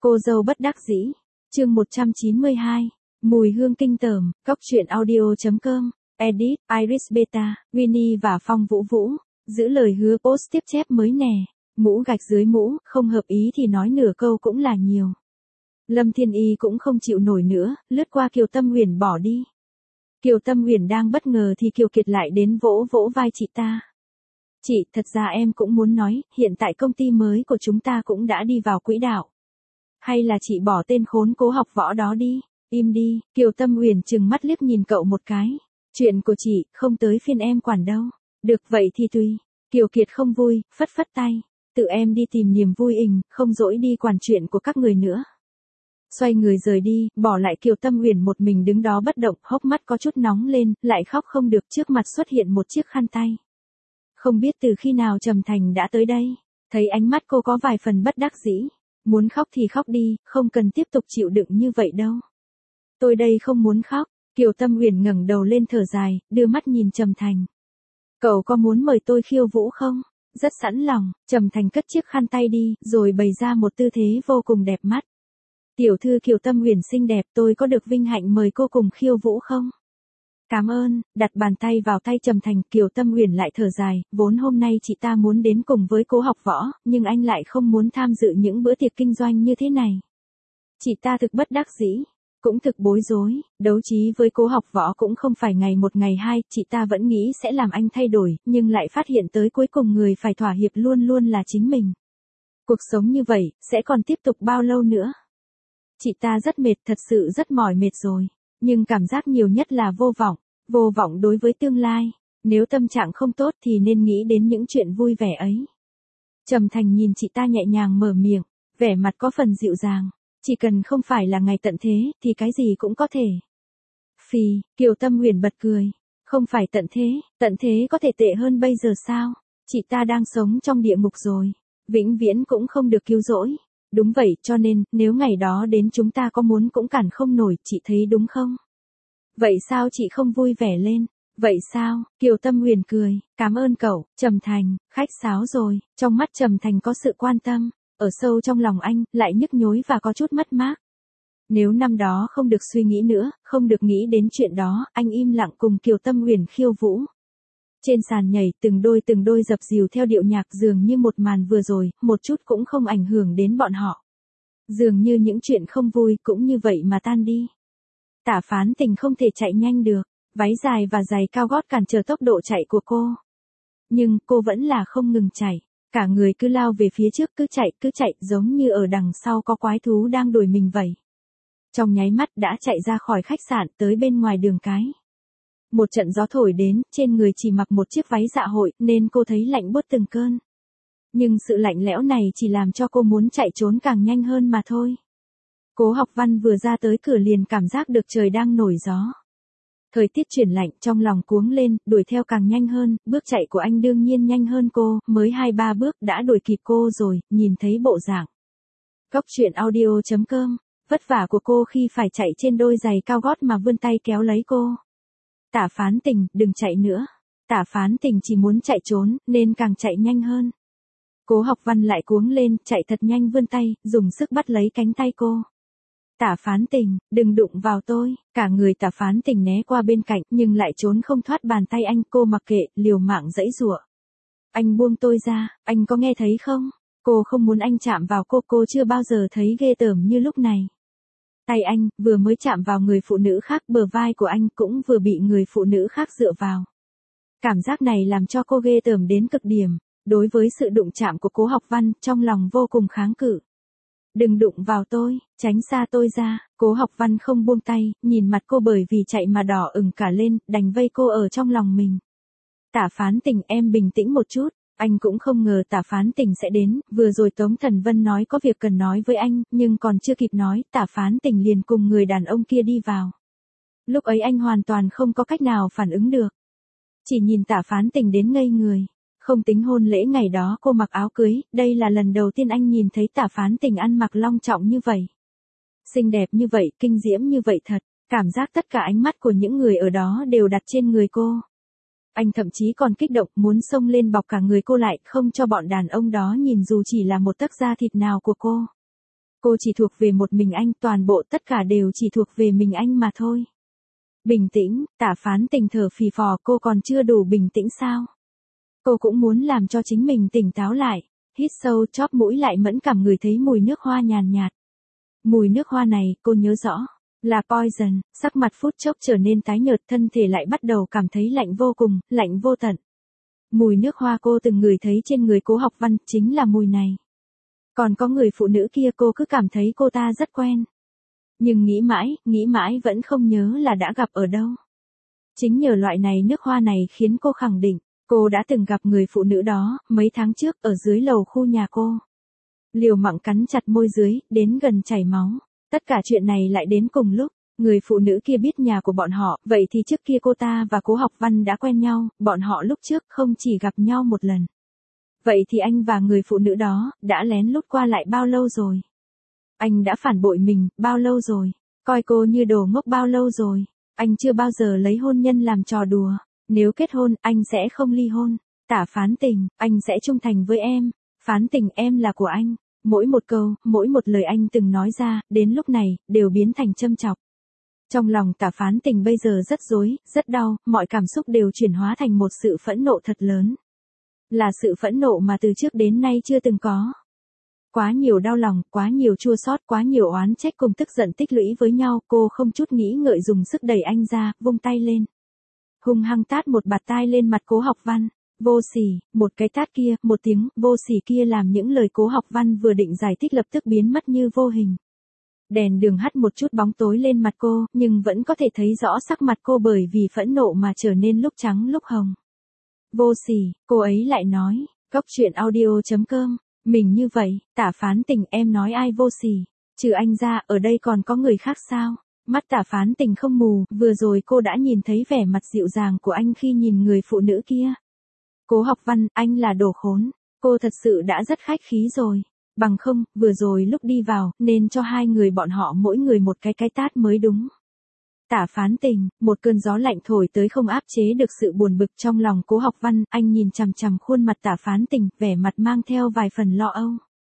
Cô dâu bất đắc dĩ. Chương 192. Mùi hương kinh tởm. Cóc truyện audio.com. Edit. Iris Beta. Winnie và Phong Vũ Vũ. Giữ lời hứa post tiếp chép mới nè. Mũ gạch dưới mũ, không hợp ý thì nói nửa câu cũng là nhiều. Lâm Thiên Y cũng không chịu nổi nữa, lướt qua Kiều Tâm Huyền bỏ đi. Kiều Tâm Huyền đang bất ngờ thì Kiều Kiệt lại đến vỗ vỗ vai chị ta. Chị, thật ra em cũng muốn nói, hiện tại công ty mới của chúng ta cũng đã đi vào quỹ đạo. Hay là chị bỏ tên khốn Cố Học Võ đó đi, im đi. Kiều Tâm Huyền trừng mắt liếc nhìn cậu một cái. Chuyện của chị, không tới phiên em quản đâu. Được vậy thì tùy. Kiều Kiệt không vui, phất phất tay. Tự em đi tìm niềm vui không dỗi đi quản chuyện của các người nữa. Xoay người rời đi, bỏ lại Kiều Tâm Huyền một mình đứng đó bất động, hốc mắt có chút nóng lên, lại khóc không được, trước mặt xuất hiện một chiếc khăn tay. Không biết từ khi nào Trầm Thành đã tới đây, thấy ánh mắt cô có vài phần bất đắc dĩ. Muốn khóc thì khóc đi, không cần tiếp tục chịu đựng như vậy đâu. Tôi đây không muốn khóc. Kiều Tâm Huyền ngẩng đầu lên thở dài, đưa mắt nhìn Trầm Thành. Cậu có muốn mời tôi khiêu vũ không? Rất sẵn lòng. Trầm Thành cất chiếc khăn tay đi, rồi bày ra một tư thế vô cùng đẹp mắt. Tiểu thư Kiều Tâm Huyền xinh đẹp, tôi có được vinh hạnh mời cô cùng khiêu vũ không? Cảm ơn. Đặt bàn tay vào tay Trầm Thành, Kiều Tâm Huyền lại thở dài, vốn hôm nay chị ta muốn đến cùng với Cố Học Võ, nhưng anh lại không muốn tham dự những bữa tiệc kinh doanh như thế này. Chị ta thực bất đắc dĩ, cũng thực bối rối, đấu trí với Cố Học Võ cũng không phải ngày một ngày hai, chị ta vẫn nghĩ sẽ làm anh thay đổi, nhưng lại phát hiện tới cuối cùng người phải thỏa hiệp luôn luôn là chính mình. Cuộc sống như vậy, sẽ còn tiếp tục bao lâu nữa? Chị ta rất mệt, thật sự rất mỏi mệt rồi, nhưng cảm giác nhiều nhất là vô vọng đối với tương lai. Nếu tâm trạng không tốt thì nên nghĩ đến những chuyện vui vẻ ấy. Trầm Thành nhìn chị ta nhẹ nhàng mở miệng, vẻ mặt có phần dịu dàng. Chỉ cần không phải là ngày tận thế, thì cái gì cũng có thể. Phì, Kiều Tâm Huyền bật cười. Không phải tận thế có thể tệ hơn bây giờ sao? Chị ta đang sống trong địa ngục rồi, vĩnh viễn cũng không được cứu rỗi. Đúng vậy, cho nên, nếu ngày đó đến chúng ta có muốn cũng cản không nổi, chị thấy đúng không? Vậy sao chị không vui vẻ lên? Vậy sao? Kiều Tâm Huyền cười, cảm ơn cậu. Trầm Thành, khách sáo rồi. Trong mắt Trầm Thành có sự quan tâm, ở sâu trong lòng anh, lại nhức nhối và có chút mất mát. Nếu năm đó không được suy nghĩ nữa, không được nghĩ đến chuyện đó, anh im lặng cùng Kiều Tâm Huyền khiêu vũ. Trên sàn nhảy, từng đôi dập dìu theo điệu nhạc, dường như một màn vừa rồi, một chút cũng không ảnh hưởng đến bọn họ. Dường như những chuyện không vui cũng như vậy mà tan đi. Tả Phán Tình không thể chạy nhanh được, váy dài và giày cao gót cản trở tốc độ chạy của cô. Nhưng cô vẫn là không ngừng chạy, cả người cứ lao về phía trước, cứ chạy, giống như ở đằng sau có quái thú đang đuổi mình vậy. Trong nháy mắt đã chạy ra khỏi khách sạn tới bên ngoài đường cái. Một trận gió thổi đến, trên người chỉ mặc một chiếc váy dạ hội nên cô thấy lạnh buốt từng cơn. Nhưng sự lạnh lẽo này chỉ làm cho cô muốn chạy trốn càng nhanh hơn mà thôi. Cố Học Văn vừa ra tới cửa liền cảm giác được trời đang nổi gió. Thời tiết chuyển lạnh, trong lòng cuống lên, đuổi theo càng nhanh hơn, bước chạy của anh đương nhiên nhanh hơn cô, mới 2-3 bước đã đuổi kịp cô rồi, nhìn thấy bộ dạng. Cóc truyện audio.com, vất vả của cô khi phải chạy trên đôi giày cao gót mà vươn tay kéo lấy cô. Tả Phán Tình, đừng chạy nữa. Tả Phán Tình chỉ muốn chạy trốn, nên càng chạy nhanh hơn. Cố Học Văn lại cuống lên, chạy thật nhanh vươn tay, dùng sức bắt lấy cánh tay cô. Tả Phán Tình, đừng đụng vào tôi. Cả người Tả Phán Tình né qua bên cạnh, nhưng lại trốn không thoát bàn tay anh, cô mặc kệ, liều mạng giãy giụa. Anh buông tôi ra, anh có nghe thấy không? Cô không muốn anh chạm vào cô chưa bao giờ thấy ghê tởm như lúc này. Tay anh, vừa mới chạm vào người phụ nữ khác, bờ vai của anh cũng vừa bị người phụ nữ khác dựa vào. Cảm giác này làm cho cô ghê tởm đến cực điểm. Đối với sự đụng chạm của Cố Học Văn, trong lòng vô cùng kháng cự. Đừng đụng vào tôi, tránh xa tôi ra. Cố Học Văn không buông tay, nhìn mặt cô bởi vì chạy mà đỏ ửng cả lên, đành vây cô ở trong lòng mình. Tả Phán Tình, em bình tĩnh một chút. Anh cũng không ngờ Tả Phán Tình sẽ đến, vừa rồi Tống Thần Vân nói có việc cần nói với anh, nhưng còn chưa kịp nói, Tả Phán Tình liền cùng người đàn ông kia đi vào. Lúc ấy anh hoàn toàn không có cách nào phản ứng được. Chỉ nhìn Tả Phán Tình đến ngây người. Không tính hôn lễ ngày đó cô mặc áo cưới, đây là lần đầu tiên anh nhìn thấy Tả Phán Tình ăn mặc long trọng như vậy. Xinh đẹp như vậy, kinh diễm như vậy thật, cảm giác tất cả ánh mắt của những người ở đó đều đặt trên người cô. Anh thậm chí còn kích động muốn xông lên bọc cả người cô lại, không cho bọn đàn ông đó nhìn dù chỉ là một tấc da thịt nào của cô. Cô chỉ thuộc về một mình anh, toàn bộ tất cả đều chỉ thuộc về mình anh mà thôi. Bình tĩnh, Tả Phán Tình thở phì phò, cô còn chưa đủ bình tĩnh sao? Cô cũng muốn làm cho chính mình tỉnh táo lại, hít sâu, chóp mũi lại mẫn cảm ngửi thấy mùi nước hoa nhàn nhạt. Mùi nước hoa này, cô nhớ rõ, là poison, sắc mặt phút chốc trở nên tái nhợt, thân thể lại bắt đầu cảm thấy lạnh vô cùng, lạnh vô tận. Mùi nước hoa cô từng ngửi thấy trên người Cố Học Văn, chính là mùi này. Còn có người phụ nữ kia cô cứ cảm thấy cô ta rất quen. Nhưng nghĩ mãi vẫn không nhớ là đã gặp ở đâu. Chính nhờ loại này nước hoa này khiến cô khẳng định, cô đã từng gặp người phụ nữ đó, mấy tháng trước, ở dưới lầu khu nhà cô. Liều mạng cắn chặt môi dưới, đến gần chảy máu. Tất cả chuyện này lại đến cùng lúc, người phụ nữ kia biết nhà của bọn họ, vậy thì trước kia cô ta và Cố Học Văn đã quen nhau, bọn họ lúc trước không chỉ gặp nhau một lần. Vậy thì anh và người phụ nữ đó, đã lén lút qua lại bao lâu rồi? Anh đã phản bội mình, bao lâu rồi? Coi cô như đồ ngốc bao lâu rồi? Anh chưa bao giờ lấy hôn nhân làm trò đùa. Nếu kết hôn, anh sẽ không ly hôn. Tả Phán Tình, anh sẽ trung thành với em. Phán Tình, em là của anh. Mỗi một câu, mỗi một lời anh từng nói ra, đến lúc này, đều biến thành châm chọc. Trong lòng Tả Phán Tình bây giờ rất rối, rất đau, mọi cảm xúc đều chuyển hóa thành một sự phẫn nộ thật lớn. Là sự phẫn nộ mà từ trước đến nay chưa từng có. Quá nhiều đau lòng, quá nhiều chua xót, quá nhiều oán trách cùng tức giận tích lũy với nhau, cô không chút nghĩ ngợi dùng sức đẩy anh ra, vung tay lên. Hung hăng tát một bạt tai lên mặt Cố Học Văn. Vô sỉ, một cái tát kia, một tiếng vô sỉ kia làm những lời Cố Học Văn vừa định giải thích lập tức biến mất như vô hình. Đèn đường hắt một chút bóng tối lên mặt cô, nhưng vẫn có thể thấy rõ sắc mặt cô bởi vì phẫn nộ mà trở nên lúc trắng lúc hồng. Vô sỉ, cô ấy lại nói, Góc Truyện Audio.com, mình như vậy, Tả Phán Tình, em nói ai vô sỉ, trừ anh ra, ở đây còn có người khác sao? Mắt Tả Phán Tình không mù, vừa rồi cô đã nhìn thấy vẻ mặt dịu dàng của anh khi nhìn người phụ nữ kia. Cố Học Văn, anh là đồ khốn, cô thật sự đã rất khách khí rồi. Bằng không, vừa rồi lúc đi vào, nên cho hai người bọn họ mỗi người một cái tát mới đúng. Tả Phán Tình, một cơn gió lạnh thổi tới không áp chế được sự buồn bực trong lòng Cố Học Văn, anh nhìn chằm chằm khuôn mặt Tả Phán Tình, vẻ mặt mang theo vài phần lo âu.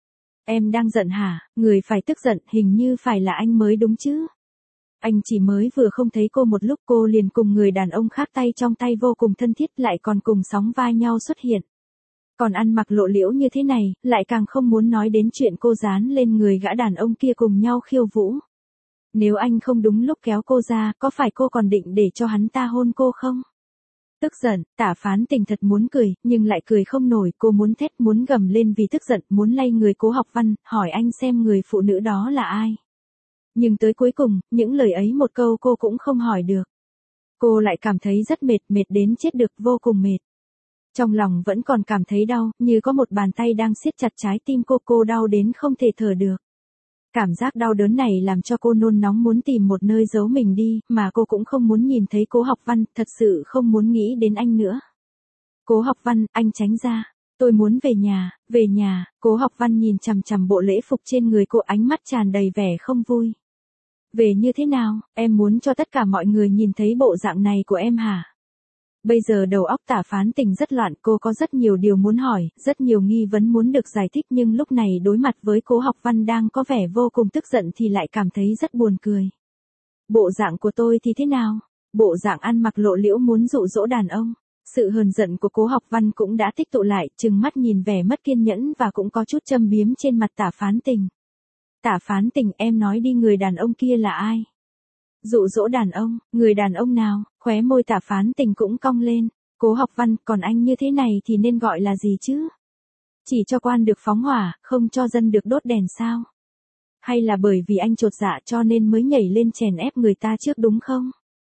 Em đang giận hả? Người phải tức giận, hình như phải là anh mới đúng chứ. Anh chỉ mới vừa không thấy cô một lúc cô liền cùng người đàn ông khác tay trong tay vô cùng thân thiết lại còn cùng sóng vai nhau xuất hiện. Còn ăn mặc lộ liễu như thế này, lại càng không muốn nói đến chuyện cô dán lên người gã đàn ông kia cùng nhau khiêu vũ. Nếu anh không đúng lúc kéo cô ra, có phải cô còn định để cho hắn ta hôn cô không? Tức giận, Tả Phán Tình thật muốn cười, nhưng lại cười không nổi, cô muốn thét muốn gầm lên vì tức giận, muốn lay người Cố Học Văn, hỏi anh xem người phụ nữ đó là ai. Nhưng tới cuối cùng, những lời ấy một câu cô cũng không hỏi được. Cô lại cảm thấy rất mệt đến chết được, vô cùng mệt. Trong lòng vẫn còn cảm thấy đau, như có một bàn tay đang siết chặt trái tim cô đau đến không thể thở được. Cảm giác đau đớn này làm cho cô nôn nóng muốn tìm một nơi giấu mình đi, mà cô cũng không muốn nhìn thấy Cố Học Văn, thật sự không muốn nghĩ đến anh nữa. Cố Học Văn, anh tránh ra. Tôi muốn về nhà, Cố Học Văn nhìn chằm chằm bộ lễ phục trên người cô, ánh mắt tràn đầy vẻ không vui. Về như thế nào, em muốn cho tất cả mọi người nhìn thấy bộ dạng này của em hả? Bây giờ đầu óc Tả Phán Tình rất loạn, cô có rất nhiều điều muốn hỏi, rất nhiều nghi vấn muốn được giải thích nhưng lúc này đối mặt với Cố Học Văn đang có vẻ vô cùng tức giận thì lại cảm thấy rất buồn cười. Bộ dạng của tôi thì thế nào? Bộ dạng ăn mặc lộ liễu muốn dụ dỗ đàn ông. Sự hờn giận của Cố Học Văn cũng đã tích tụ lại, trừng mắt nhìn vẻ mất kiên nhẫn và cũng có chút châm biếm trên mặt Tả Phán Tình. Tả Phán Tình, em nói đi, người đàn ông kia là ai? Dụ dỗ đàn ông, người đàn ông nào? Khóe môi Tả Phán Tình cũng cong lên. Cố Học Văn, còn anh như thế này thì nên gọi là gì chứ? Chỉ cho quan được phóng hỏa, không cho dân được đốt đèn sao? Hay là bởi vì anh chột dạ cho nên mới nhảy lên chèn ép người ta trước đúng không?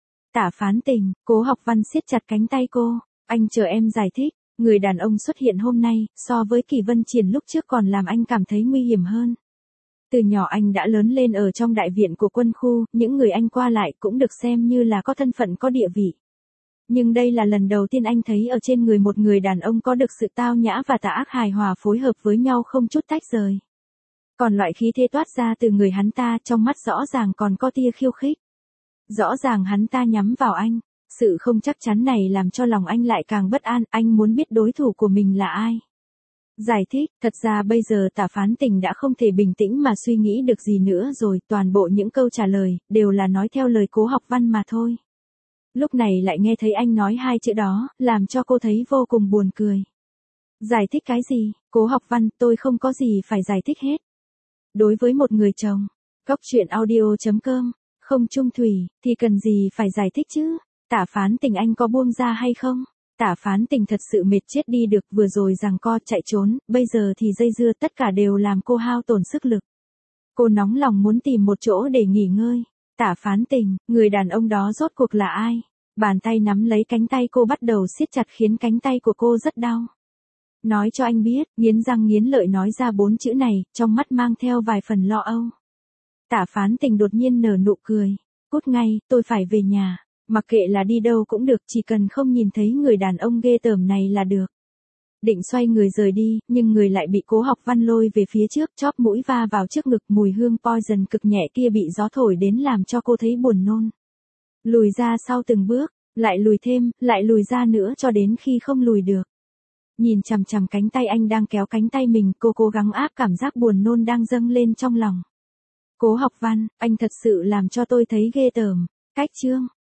Tả Phán Tình, Cố Học Văn siết chặt cánh tay cô. Anh chờ em giải thích. Người đàn ông xuất hiện hôm nay, so với Kỳ Vân Triển lúc trước còn làm anh cảm thấy nguy hiểm hơn. Từ nhỏ anh đã lớn lên ở trong đại viện của quân khu, những người anh qua lại cũng được xem như là có thân phận có địa vị. Nhưng đây là lần đầu tiên anh thấy ở trên người một người đàn ông có được sự tao nhã và tà ác hài hòa phối hợp với nhau không chút tách rời. Còn loại khí thế toát ra từ người hắn ta trong mắt rõ ràng còn có tia khiêu khích. Rõ ràng hắn ta nhắm vào anh. Sự không chắc chắn này làm cho lòng anh lại càng bất an, anh muốn biết đối thủ của mình là ai. Giải thích, thật ra bây giờ Tả Phán Tình đã không thể bình tĩnh mà suy nghĩ được gì nữa rồi, toàn bộ những câu trả lời, đều là nói theo lời Cố Học Văn mà thôi. Lúc này lại nghe thấy anh nói hai chữ đó, làm cho cô thấy vô cùng buồn cười. Giải thích cái gì, Cố Học Văn, tôi không có gì phải giải thích hết. Đối với một người chồng, Góc Chuyện Audio.com, không chung thủy, thì cần gì phải giải thích chứ? Tả Phán Tình anh có buông ra hay không? Tả Phán Tình thật sự mệt chết đi được, vừa rồi giằng co chạy trốn, bây giờ thì dây dưa, tất cả đều làm cô hao tổn sức lực. Cô nóng lòng muốn tìm một chỗ để nghỉ ngơi. Tả Phán Tình, người đàn ông đó rốt cuộc là ai? Bàn tay nắm lấy cánh tay cô bắt đầu siết chặt khiến cánh tay của cô rất đau. Nói cho anh biết, nghiến răng nghiến lợi nói ra 4 chữ này, trong mắt mang theo vài phần lo âu. Tả Phán Tình đột nhiên nở nụ cười. Cút ngay, tôi phải về nhà. Mặc kệ là đi đâu cũng được, chỉ cần không nhìn thấy người đàn ông ghê tởm này là được. Định xoay người rời đi, nhưng người lại bị Cố Học Văn lôi về phía trước, chóp mũi va vào trước ngực, mùi hương poison cực nhẹ kia bị gió thổi đến làm cho cô thấy buồn nôn. Lùi ra sau từng bước, lại lùi thêm, lại lùi ra nữa cho đến khi không lùi được. Nhìn chằm chằm cánh tay anh đang kéo cánh tay mình, cô cố gắng áp cảm giác buồn nôn đang dâng lên trong lòng. Cố Học Văn, anh thật sự làm cho tôi thấy ghê tởm. Cách chương